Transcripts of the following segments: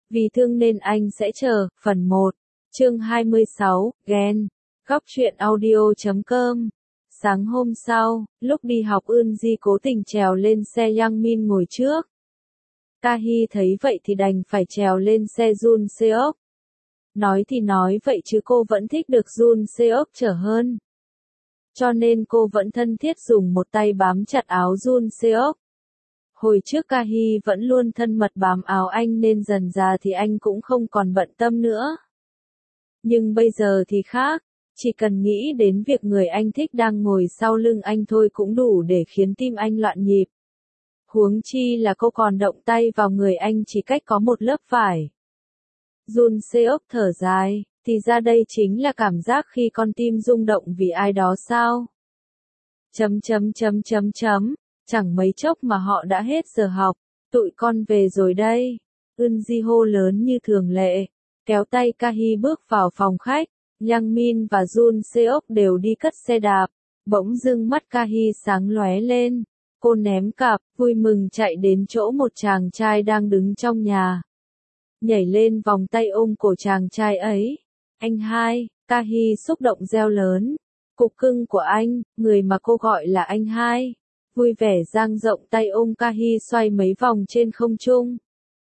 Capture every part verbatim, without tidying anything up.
Vì thương nên anh sẽ chờ, phần một, chương hai mươi sáu, ghen, góc truyện audio chấm com. Sáng hôm sau, lúc đi học Eunji cố tình trèo lên xe Yangmin ngồi trước. Kahi thấy vậy thì đành phải trèo lên xe Jun Seok. Nói thì nói vậy chứ cô vẫn thích được Jun Seok chở hơn. Cho nên cô vẫn thân thiết dùng một tay bám chặt áo Jun Seok. Hồi trước Kahi vẫn luôn thân mật bám áo anh nên dần dà thì anh cũng không còn bận tâm nữa. Nhưng bây giờ thì khác, chỉ cần nghĩ đến việc người anh thích đang ngồi sau lưng anh thôi cũng đủ để khiến tim anh loạn nhịp. Huống chi là cô còn động tay vào người anh chỉ cách có một lớp vải. Jun Seok thở dài, thì ra đây chính là cảm giác khi con tim rung động vì ai đó sao? Chấm chấm chấm chấm chấm. Chẳng mấy chốc mà họ đã hết giờ học, tụi con về rồi đây. Eunji hô lớn như thường lệ, kéo tay Kahi bước vào phòng khách. Yangmin và Jun Seok đều đi cất xe đạp. Bỗng dưng mắt Kahi sáng lóe lên. Cô ném cặp, vui mừng chạy đến chỗ một chàng trai đang đứng trong nhà. Nhảy lên vòng tay ôm cổ chàng trai ấy. Anh hai, Kahi xúc động reo lớn. Cục cưng của anh, người mà cô gọi là anh hai. Vui vẻ dang rộng tay ôm Kahi xoay mấy vòng trên không trung.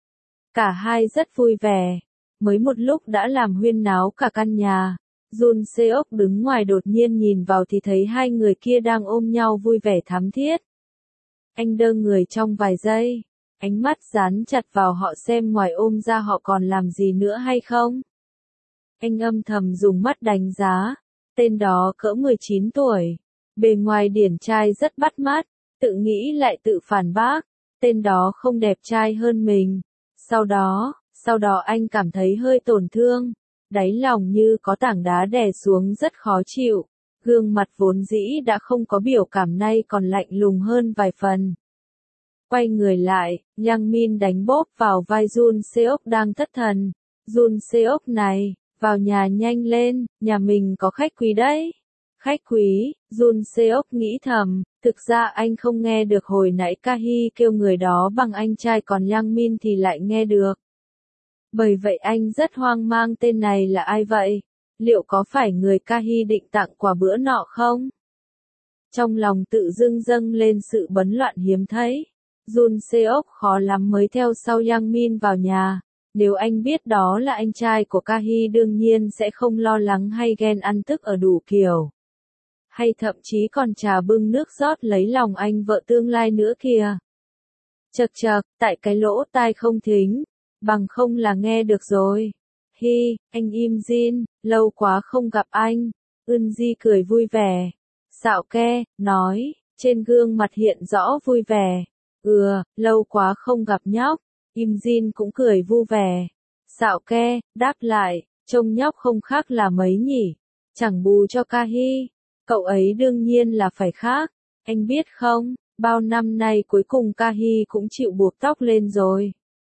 Cả hai rất vui vẻ. Mới một lúc đã làm huyên náo cả căn nhà. Jun Seok đứng ngoài đột nhiên nhìn vào thì thấy hai người kia đang ôm nhau vui vẻ thắm thiết. Anh đơ người trong vài giây. Ánh mắt dán chặt vào họ xem ngoài ôm ra họ còn làm gì nữa hay không. Anh âm thầm dùng mắt đánh giá. Tên đó cỡ mười chín tuổi. Bề ngoài điển trai rất bắt mắt. Tự nghĩ lại tự phản bác, tên đó không đẹp trai hơn mình. Sau đó, sau đó anh cảm thấy hơi tổn thương, đáy lòng như có tảng đá đè xuống rất khó chịu. Gương mặt vốn dĩ đã không có biểu cảm nay còn lạnh lùng hơn vài phần. Quay người lại, Yangmin đánh bóp vào vai Jun Seok đang thất thần. Jun Seok này, vào nhà nhanh lên, nhà mình có khách quý đấy. Khách quý, Jun Seok nghĩ thầm, thực ra anh không nghe được hồi nãy Kahi kêu người đó bằng anh trai còn Yangmin thì lại nghe được. Bởi vậy anh rất hoang mang tên này là ai vậy? Liệu có phải người Kahi định tặng quà bữa nọ không? Trong lòng tự dưng dâng lên sự bấn loạn hiếm thấy. Jun Seok khó lắm mới theo sau Yangmin vào nhà. Nếu anh biết đó là anh trai của Kahi đương nhiên sẽ không lo lắng hay ghen ăn tức ở đủ kiểu. Hay thậm chí còn trà bưng nước rót lấy lòng anh vợ tương lai nữa kìa. Chật chật, tại cái lỗ tai không thính, bằng không là nghe được rồi. Hi, anh Im Jin, lâu quá không gặp anh. Eunji cười vui vẻ. Xạo ke, nói, trên gương mặt hiện rõ vui vẻ. Ừ, lâu quá không gặp nhóc. Im Jin cũng cười vui vẻ. Xạo ke, đáp lại, trông nhóc không khác là mấy nhỉ. Chẳng bù cho Kahi. Cậu ấy đương nhiên là phải khác, anh biết không, bao năm nay cuối cùng Kahi cũng chịu buộc tóc lên rồi.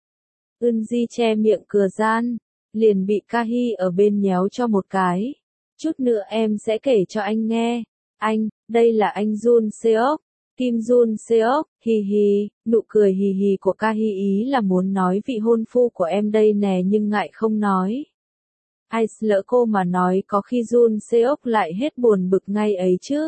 Eunji che miệng cười gian, liền bị Kahi ở bên nhéo cho một cái. Chút nữa em sẽ kể cho anh nghe. Anh, đây là anh Jun Seok, Kim Jun Seok, hi hi, nụ cười hì hì của Kahi ý là muốn nói vị hôn phu của em đây nè nhưng ngại không nói. Ai lỡ cô mà nói có khi Jun Seok lại hết buồn bực ngay ấy chứ.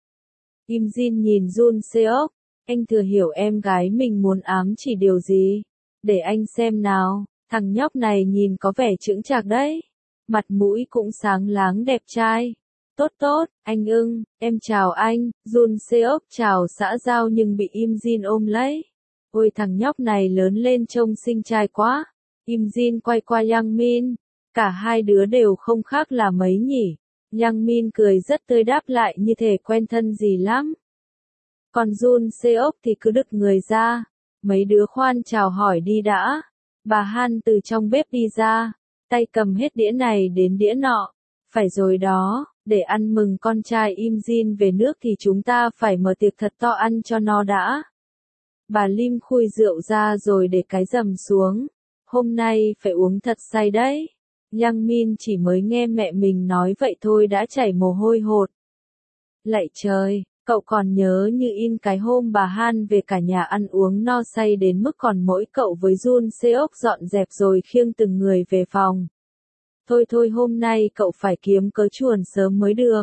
Im Jin nhìn Jun Seok, anh thừa hiểu em gái mình muốn ám chỉ điều gì. Để anh xem nào, thằng nhóc này nhìn có vẻ chững chạc đấy. Mặt mũi cũng sáng láng đẹp trai. Tốt tốt, anh ưng, em chào anh. Jun Seok chào xã giao nhưng bị Im Jin ôm lấy. Ôi thằng nhóc này lớn lên trông xinh trai quá. Im Jin quay qua Yangmin. Cả hai đứa đều không khác là mấy nhỉ. Yangmin cười rất tươi đáp lại như thể quen thân gì lắm. Còn Jun Seok thì cứ đực người ra. Mấy đứa khoan chào hỏi đi đã. Bà Han từ trong bếp đi ra. Tay cầm hết đĩa này đến đĩa nọ. Phải rồi đó, để ăn mừng con trai Im Jin về nước thì chúng ta phải mở tiệc thật to ăn cho nó đã. Bà Lim khui rượu ra rồi để cái dầm xuống. Hôm nay phải uống thật say đấy. Yangmin chỉ mới nghe mẹ mình nói vậy thôi đã chảy mồ hôi hột. Lạy trời, Cậu còn nhớ như in cái hôm bà Han về cả nhà ăn uống no say đến mức còn mỗi cậu với Jun Seok dọn dẹp rồi khiêng từng người về phòng. Thôi thôi hôm nay cậu phải kiếm cớ chuồn sớm mới được.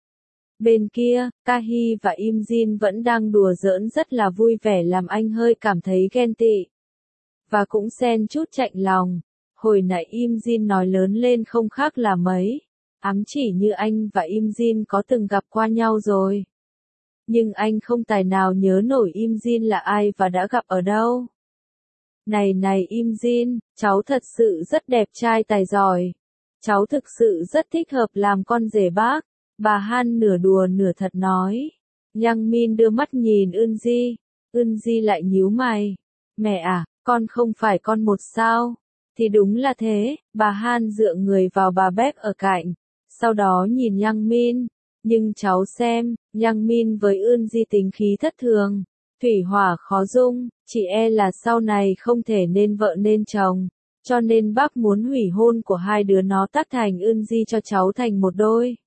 Bên kia, Kahi và Im Jin vẫn đang đùa giỡn rất là vui vẻ làm anh hơi cảm thấy ghen tị. Và cũng xen chút chạnh lòng. Hồi nãy Im Jin nói lớn lên không khác là mấy. Ám chỉ như anh và Im Jin có từng gặp qua nhau rồi. Nhưng anh không tài nào nhớ nổi Im Jin là ai và đã gặp ở đâu. Này này Im Jin, cháu thật sự rất đẹp trai tài giỏi. Cháu thực sự rất thích hợp làm con rể bác. Bà Han nửa đùa nửa thật nói. Yang Min đưa mắt nhìn Eun Ji. Eun Ji lại nhíu mày. Mẹ à, con không phải con một sao? Thì đúng là thế, bà Han dựa người vào bà bếp ở cạnh. Sau đó nhìn Yang Min. Nhưng cháu xem, Yang Min với Eun Ji tính khí thất thường. Thủy hỏa khó dung, chỉ e là sau này không thể nên vợ nên chồng. Cho nên bác muốn hủy hôn của hai đứa nó tác thành Eun Ji cho cháu thành một đôi.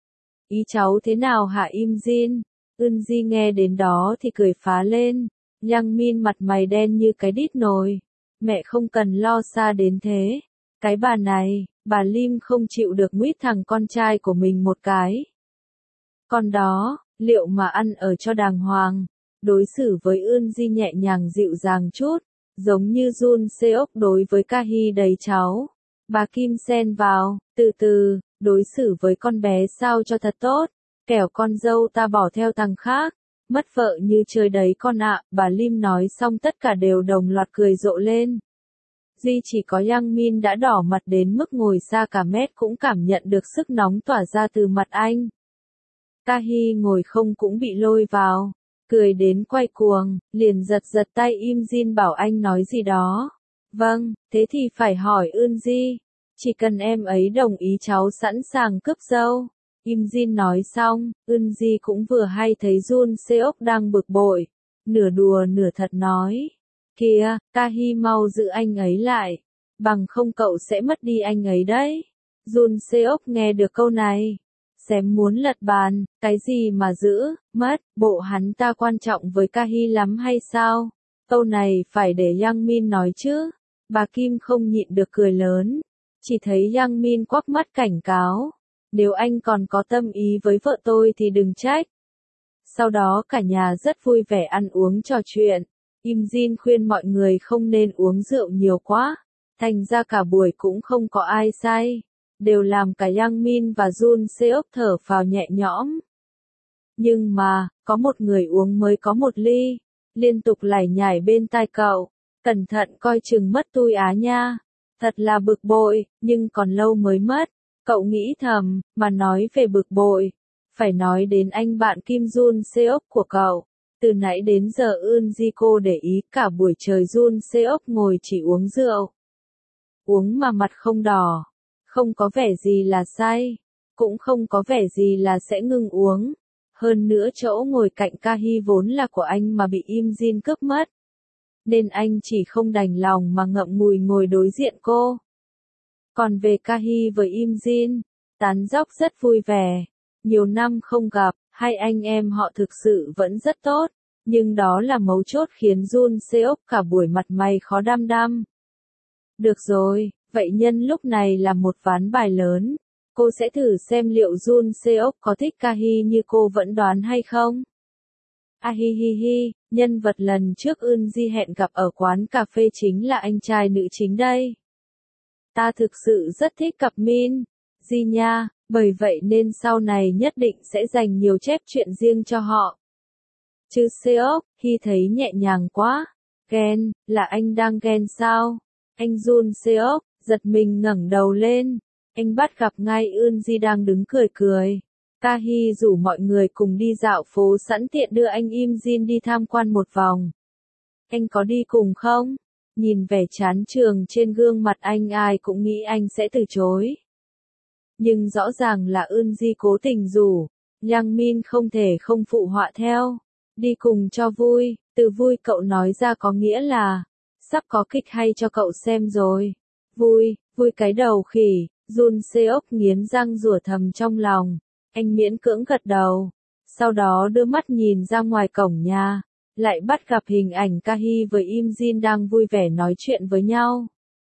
Ý cháu thế nào hả Im Jin? Eun Ji nghe đến đó thì cười phá lên. Yang Min mặt mày đen như cái đít nồi. Mẹ không cần lo xa đến thế. Cái bà này, bà Lim không chịu được nguyết thằng con trai của mình một cái. Còn đó, liệu mà ăn ở cho đàng hoàng. Đối xử với Eun Ji nhẹ nhàng dịu dàng chút. Giống như Jun Seok đối với Kahi đầy cháu. Bà Kim xen vào, từ từ, đối xử với con bé sao cho thật tốt. Kẻo con dâu ta bỏ theo thằng khác. Mất vợ như trời đấy con ạ. Bà Lim nói xong tất cả đều đồng loạt cười rộ lên. Duy chỉ có Yang Min đã đỏ mặt đến mức ngồi xa cả mét cũng cảm nhận được sức nóng tỏa ra từ mặt anh. Kahi ngồi không cũng bị lôi vào. Cười đến quay cuồng, liền giật giật tay Im Jin bảo anh nói gì đó. Vâng, thế thì phải hỏi Eun Ji. Chỉ cần em ấy đồng ý cháu sẵn sàng cướp dâu. Im Jin nói xong, Eun Ji cũng vừa hay thấy Jun Seok đang bực bội. Nửa đùa nửa thật nói. Kìa, Kahi mau giữ anh ấy lại. Bằng không cậu sẽ mất đi anh ấy đấy. Jun Seok nghe được câu này. Xém muốn lật bàn, cái gì mà giữ, mất, bộ hắn ta quan trọng với Kahi lắm hay sao? Câu này phải để Yang Min nói chứ. Bà Kim không nhịn được cười lớn. Chỉ thấy Yang Min quắc mắt cảnh cáo. Nếu anh còn có tâm ý với vợ tôi thì đừng trách. Sau đó cả nhà rất vui vẻ ăn uống trò chuyện. Im Jin khuyên mọi người không nên uống rượu nhiều quá. Thành ra cả buổi cũng không có ai say. Đều làm cả Yang Min và Jun Seok thở phào nhẹ nhõm. Nhưng mà, có một người uống mới có một ly. Liên tục lải nhải bên tai cậu. Cẩn thận coi chừng mất tui á nha. Thật là bực bội, nhưng còn lâu mới mất. Cậu nghĩ thầm, mà nói về bực bội. Phải nói đến anh bạn Kim Jun Seok của cậu. Từ nãy đến giờ Eun Ji cô để ý cả buổi trời Jun Seok ngồi chỉ uống rượu. Uống mà mặt không đỏ. Không có vẻ gì là say. Cũng không có vẻ gì là sẽ ngừng uống. Hơn nữa chỗ ngồi cạnh Kahi vốn là của anh mà bị Im Jin cướp mất. Nên anh chỉ không đành lòng mà ngậm ngùi ngồi đối diện cô. Còn về Kahi với Im Jin, tán dóc rất vui vẻ. Nhiều năm không gặp, hai anh em họ thực sự vẫn rất tốt. Nhưng đó là mấu chốt khiến Jun Seok cả buổi mặt mày khó đăm đăm. Được rồi, vậy nhân lúc này là một ván bài lớn. Cô sẽ thử xem liệu Jun Seok có thích Kahi như cô vẫn đoán hay không. À hi hi hi, nhân vật lần trước Eun Ji hẹn gặp ở quán cà phê chính là anh trai nữ chính đây. Ta thực sự rất thích cặp Min, Ji nha, bởi vậy nên sau này nhất định sẽ dành nhiều chép chuyện riêng cho họ. Chứ Seok, Hi thấy nhẹ nhàng quá. Ghen, là anh đang ghen sao? Anh Jun Seok, giật mình ngẩng đầu lên. Anh bắt gặp ngay Eun Ji đang đứng cười cười. Kahi rủ mọi người cùng đi dạo phố sẵn tiện đưa anh Im Jin đi tham quan một vòng. Anh có đi cùng không? Nhìn vẻ chán chường trên gương mặt anh ai cũng nghĩ anh sẽ từ chối. Nhưng rõ ràng là Eun Ji cố tình rủ. Yang Min không thể không phụ họa theo. Đi cùng cho vui, từ vui cậu nói ra có nghĩa là sắp có kịch hay cho cậu xem rồi. Vui, vui cái đầu khỉ, Jun Seok nghiến răng rủa thầm trong lòng. Anh miễn cưỡng gật đầu. Sau đó đưa mắt nhìn ra ngoài cổng nhà, lại bắt gặp hình ảnh Kahi với Im Jin đang vui vẻ nói chuyện với nhau.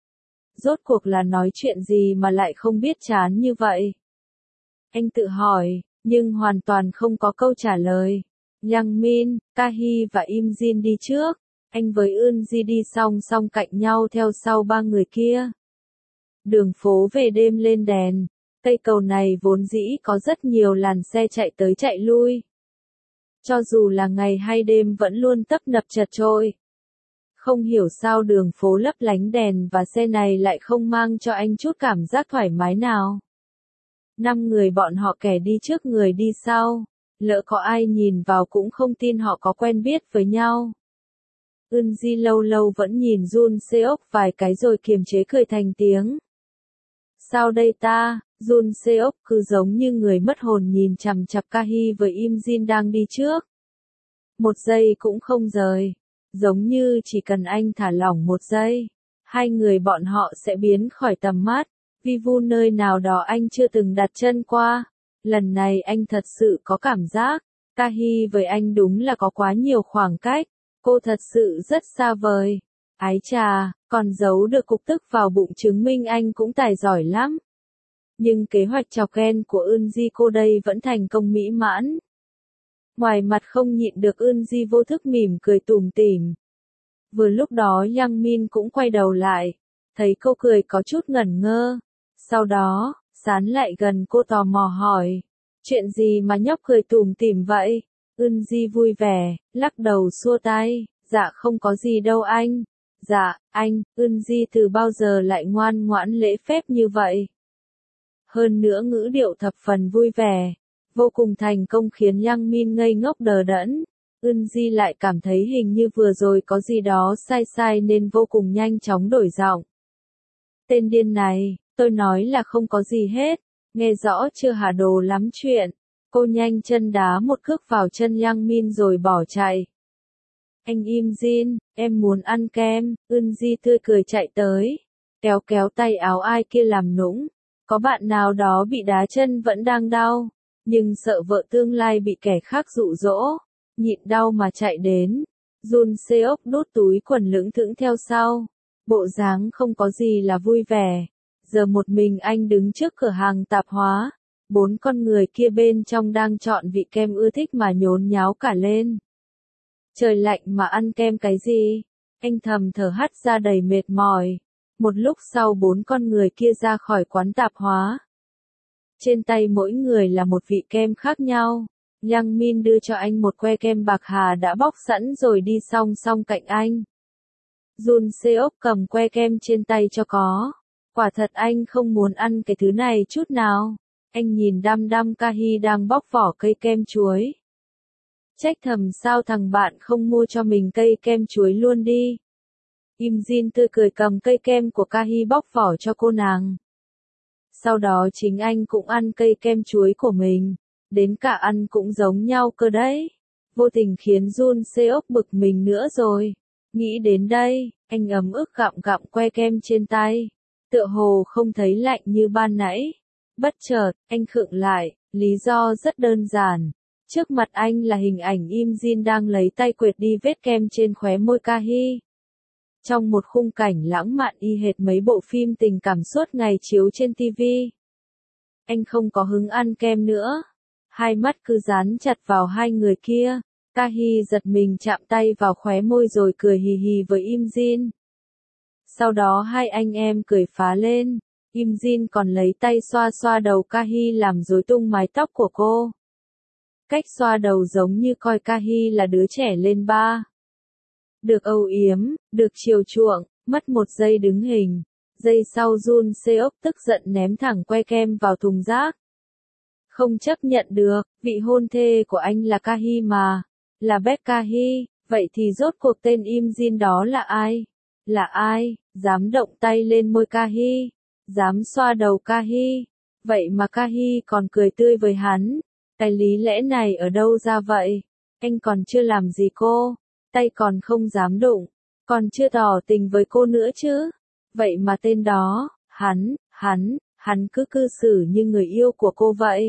Rốt cuộc là nói chuyện gì mà lại không biết chán như vậy? Anh tự hỏi, nhưng hoàn toàn không có câu trả lời. Yang Min, Kahi và Im Jin đi trước, anh với Eun Ji đi song song cạnh nhau theo sau ba người kia. Đường phố về đêm lên đèn, cây cầu này vốn dĩ có rất nhiều làn xe chạy tới chạy lui. Cho dù là ngày hay đêm vẫn luôn tấp nập chật trội. Không hiểu sao đường phố lấp lánh đèn và xe này lại không mang cho anh chút cảm giác thoải mái nào. Năm người bọn họ kẻ đi trước người đi sau, lỡ có ai nhìn vào cũng không tin họ có quen biết với nhau. Eun Ji lâu lâu vẫn nhìn Jun Seok vài cái rồi kiềm chế cười thành tiếng. Sao đây ta? Jun Seok cứ giống như người mất hồn nhìn chằm chằm Kahi với Im Jin đang đi trước. Một giây cũng không rời. Giống như chỉ cần anh thả lỏng một giây, hai người bọn họ sẽ biến khỏi tầm mắt. Vi vu nơi nào đó anh chưa từng đặt chân qua. Lần này anh thật sự có cảm giác, Kahi với anh đúng là có quá nhiều khoảng cách. Cô thật sự rất xa vời. Ái chà, còn giấu được cục tức vào bụng chứng minh anh cũng tài giỏi lắm. Nhưng kế hoạch chọc ghen của Eun Ji cô đây vẫn thành công mỹ mãn. Ngoài mặt không nhịn được Eun Ji vô thức mỉm cười tủm tỉm. Vừa lúc đó Yang Min cũng quay đầu lại, thấy cô cười có chút ngẩn ngơ. Sau đó, sán lại gần cô tò mò hỏi, chuyện gì mà nhóc cười tủm tỉm vậy? Eun Ji vui vẻ, lắc đầu xua tay, dạ không có gì đâu anh. Dạ, anh, Eun Ji từ bao giờ lại ngoan ngoãn lễ phép như vậy? Hơn nữa ngữ điệu thập phần vui vẻ, vô cùng thành công khiến Yang Min ngây ngốc đờ đẫn. Eun Ji lại cảm thấy hình như vừa rồi có gì đó sai sai nên vô cùng nhanh chóng đổi giọng. Tên điên này, tôi nói là không có gì hết, nghe rõ chưa hả đồ lắm chuyện. Cô nhanh chân đá một cước vào chân Yang Min rồi bỏ chạy. Anh Im Jin, em muốn ăn kem. Eun Ji tươi cười chạy tới, kéo kéo tay áo ai kia làm nũng. Có bạn nào đó bị đá chân vẫn đang đau, nhưng sợ vợ tương lai bị kẻ khác dụ dỗ, nhịn đau mà chạy đến. Jun Seok đút túi quần lững thững theo sau, bộ dáng không có gì là vui vẻ. Giờ một mình anh đứng trước cửa hàng tạp hóa, bốn con người kia bên trong đang chọn vị kem ưa thích mà nhốn nháo cả lên. Trời lạnh mà ăn kem cái gì? Anh thầm thở hắt ra đầy mệt mỏi. Một lúc sau bốn con người kia ra khỏi quán tạp hóa. Trên tay mỗi người là một vị kem khác nhau. Yang Min đưa cho anh một que kem bạc hà đã bóc sẵn rồi đi song song cạnh anh. Jun Seok cầm que kem trên tay cho có. Quả thật anh không muốn ăn cái thứ này chút nào. Anh nhìn đăm đăm Kahi đang bóc vỏ cây kem chuối. Trách thầm sao thằng bạn không mua cho mình cây kem chuối luôn đi. Im Jin tươi cười cầm cây kem của Kahi bóc vỏ cho cô nàng. Sau đó chính anh cũng ăn cây kem chuối của mình. Đến cả ăn cũng giống nhau cơ đấy. Vô tình khiến Jun Seok bực mình nữa rồi. Nghĩ đến đây, anh ấm ức gặm gặm que kem trên tay. Tựa hồ không thấy lạnh như ban nãy. Bất chợt, anh khựng lại, lý do rất đơn giản. Trước mặt anh là hình ảnh Im Jin đang lấy tay quệt đi vết kem trên khóe môi Kahi. Trong một khung cảnh lãng mạn y hệt mấy bộ phim tình cảm suốt ngày chiếu trên ti vi. Anh không có hứng ăn kem nữa. Hai mắt cứ dán chặt vào hai người kia. Kahi giật mình chạm tay vào khóe môi rồi cười hì hì với Im Jin. Sau đó hai anh em cười phá lên. Im Jin còn lấy tay xoa xoa đầu Kahi làm rối tung mái tóc của cô. Cách xoa đầu giống như coi Kahi là đứa trẻ lên ba. Được âu yếm, được chiều chuộng, mất một giây đứng hình. Giây sau Jun Seok tức giận ném thẳng que kem vào thùng rác. Không chấp nhận được, vị hôn thê của anh là Kahi mà. Là Baek Kahi, vậy thì rốt cuộc tên Im Jin đó là ai? Là ai, dám động tay lên môi Kahi? Dám xoa đầu Kahi? Vậy mà Kahi còn cười tươi với hắn. Cái lý lẽ này ở đâu ra vậy? Anh còn chưa làm gì cô, tay còn không dám đụng, còn chưa tỏ tình với cô nữa chứ. Vậy mà tên đó, hắn, hắn, hắn cứ cư xử như người yêu của cô vậy.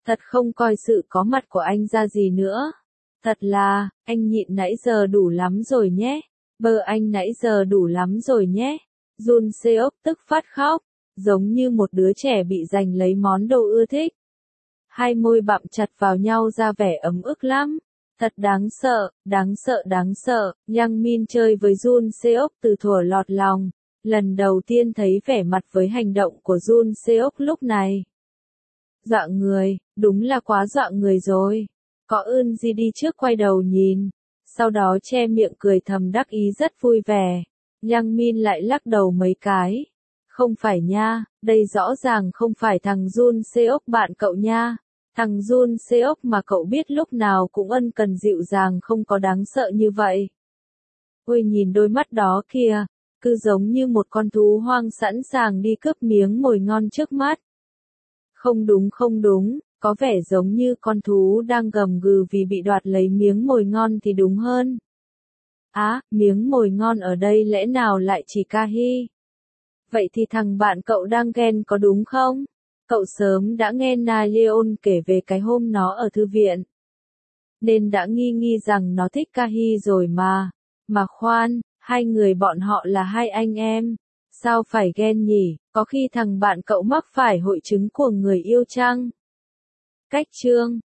Thật không coi sự có mặt của anh ra gì nữa. Thật là, anh nhịn nãy giờ đủ lắm rồi nhé. Bơ anh nãy giờ đủ lắm rồi nhé. Jun Seok tức phát khóc, giống như một đứa trẻ bị giành lấy món đồ ưa thích. Hai môi bặm chặt vào nhau ra vẻ ấm ức lắm. Thật đáng sợ, đáng sợ đáng sợ. Yang Min chơi với Jun Seok từ thuở lọt lòng. Lần đầu tiên thấy vẻ mặt với hành động của Jun Seok lúc này. Dọa người, đúng là quá dọa người rồi. Có ơn gì đi trước quay đầu nhìn. Sau đó che miệng cười thầm đắc ý rất vui vẻ. Yang Min lại lắc đầu mấy cái. Không phải nha, đây rõ ràng không phải thằng Jun Seok bạn cậu nha. Thằng Jun Seok mà cậu biết lúc nào cũng ân cần dịu dàng không có đáng sợ như vậy. Ôi nhìn đôi mắt đó kìa, cứ giống như một con thú hoang sẵn sàng đi cướp miếng mồi ngon trước mắt. Không đúng không đúng, có vẻ giống như con thú đang gầm gừ vì bị đoạt lấy miếng mồi ngon thì đúng hơn. Á, à, miếng mồi ngon ở đây lẽ nào lại chỉ Kahi? Vậy thì thằng bạn cậu đang ghen có đúng không? Cậu sớm đã nghe Na Leon kể về cái hôm nó ở thư viện. Nên đã nghi nghi rằng nó thích Kahi rồi mà. Mà khoan, hai người bọn họ là hai anh em. Sao phải ghen nhỉ? Có khi thằng bạn cậu mắc phải hội chứng của người yêu chăng? Cách chương